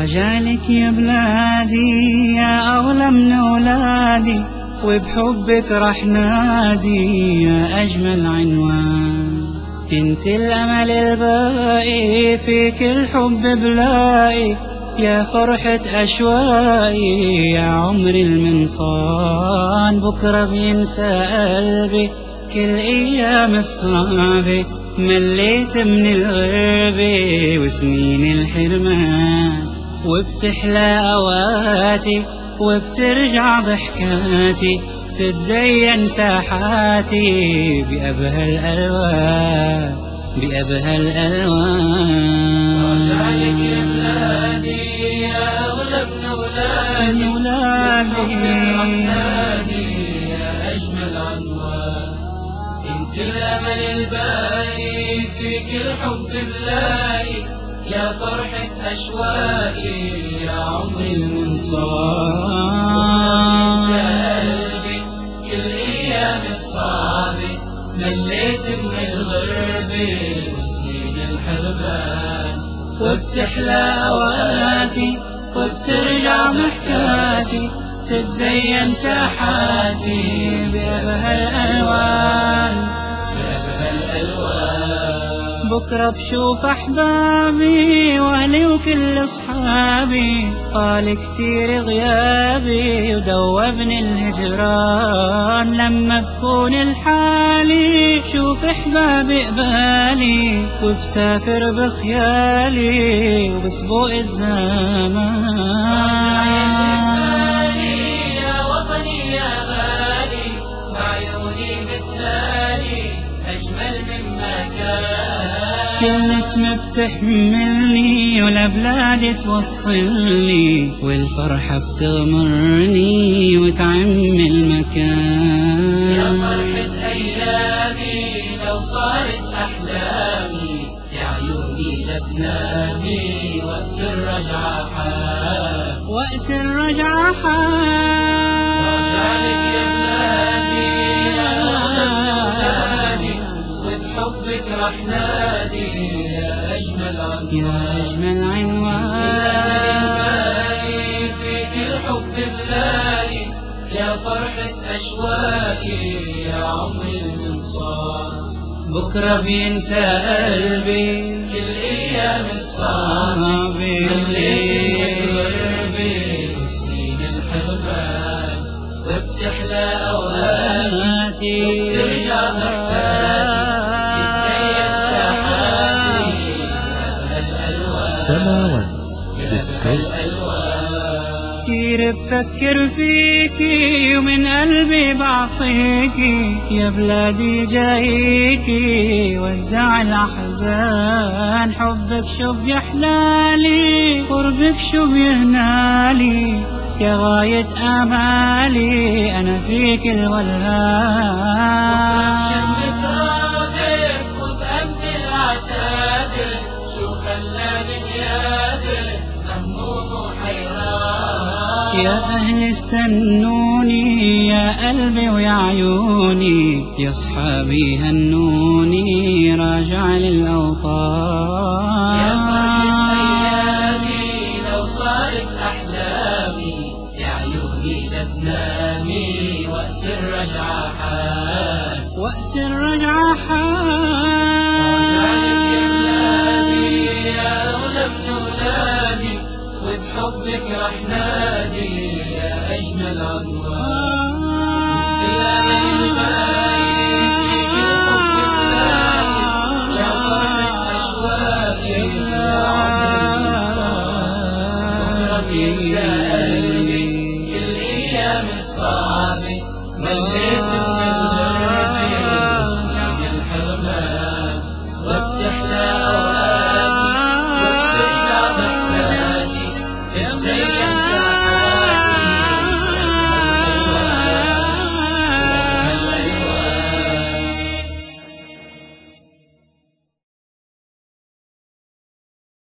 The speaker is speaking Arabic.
راجع لك يا بلادي يا أغلى من أولادي، وبحبك رح نادي يا أجمل عنوان. انت الأمل الباقي فيك الحب بلاقي، يا فرحة أشواقي يا عمري المنصان. بكرة بينسى قلبي كل أيام الصعبة، مليت من الغربة وسنين الحرمان، وبتحلى أوقاتي وبترجع ضحكاتي، تتزين ساحاتي بأبهى الألوان بأبهى الألوان. راجع لك يا بلادي يا أغلى من أولادي، يا أجمل عنوان. انت الأمل الباقي فيك الحب بلاقي، يا فرحة أشواقي يا عمري المنصان. ينسى قلبي كل أيام الصعبة، مليت من الغربة وسنين الحرمان، وبتحلى أوقاتي وبترجع ضحكاتي، تتزين ساحاتي بأبهى الألوان بأبهى الألوان. بكرة بشوف أحبابي وأهلي وكل أصحابي، طال كتير غيابي ودوبني الهجران. لما بكون الحالي شوف أحبابي قبالي، وبسافر بخيالي وبسبوق الزمان. كل اسم بتحملني ولبلادي توصلني، والفرحة بتغمرني وتعم المكان. يا فرحة أيامي لو صارت أحلامي، يا عيوني لا تنامي وقت الرجعة حان. وقت الرجعة حان. راجع لك يا بلادي يا أغلى من أولادي، وبحبك رح نادي يا أجمل عنوان. يا أجمل عنوان فيك الحب بلاقي، يا فرحة أشواقي يا عمري المنصان. بكرة بينسى قلبي كل أيام الصعبة، مليت من الغربة وسنين الحرمان، وبتحلى أوقاتي وبترجع ضحكاتي، تتزين ساحاتي بأبهى الألوان بأبهى الألوان. كتير بفكر فيكي ومن قلبي بعطيكي، يا بلادي جايكي ودع الأحزان. حبك شو بيحلالي قربك شو بيهنالي، يا غاية آمالي أنا فيك الولهان. شمت رابك وبأمن العتابك، شو خلاني غيابك مهموم وحيران. يا أهل استنوني يا قلبي ويا عيوني، يا صحابي هنوني راجع للأوطان. يا فرحة أيامي لو صارت أحلامي، يا عيوني لا تنامي وقت الرجعة حان. وقت الرجعة راجع لك يا بلادي حان. يا أغلى من أولادي، وبحبك رح نادي يا أجمل عنوان. الأمل الباقي فيك الحب بلاقي، يا فرحة أشواقي يا عمري المنصان. بكرة بينسى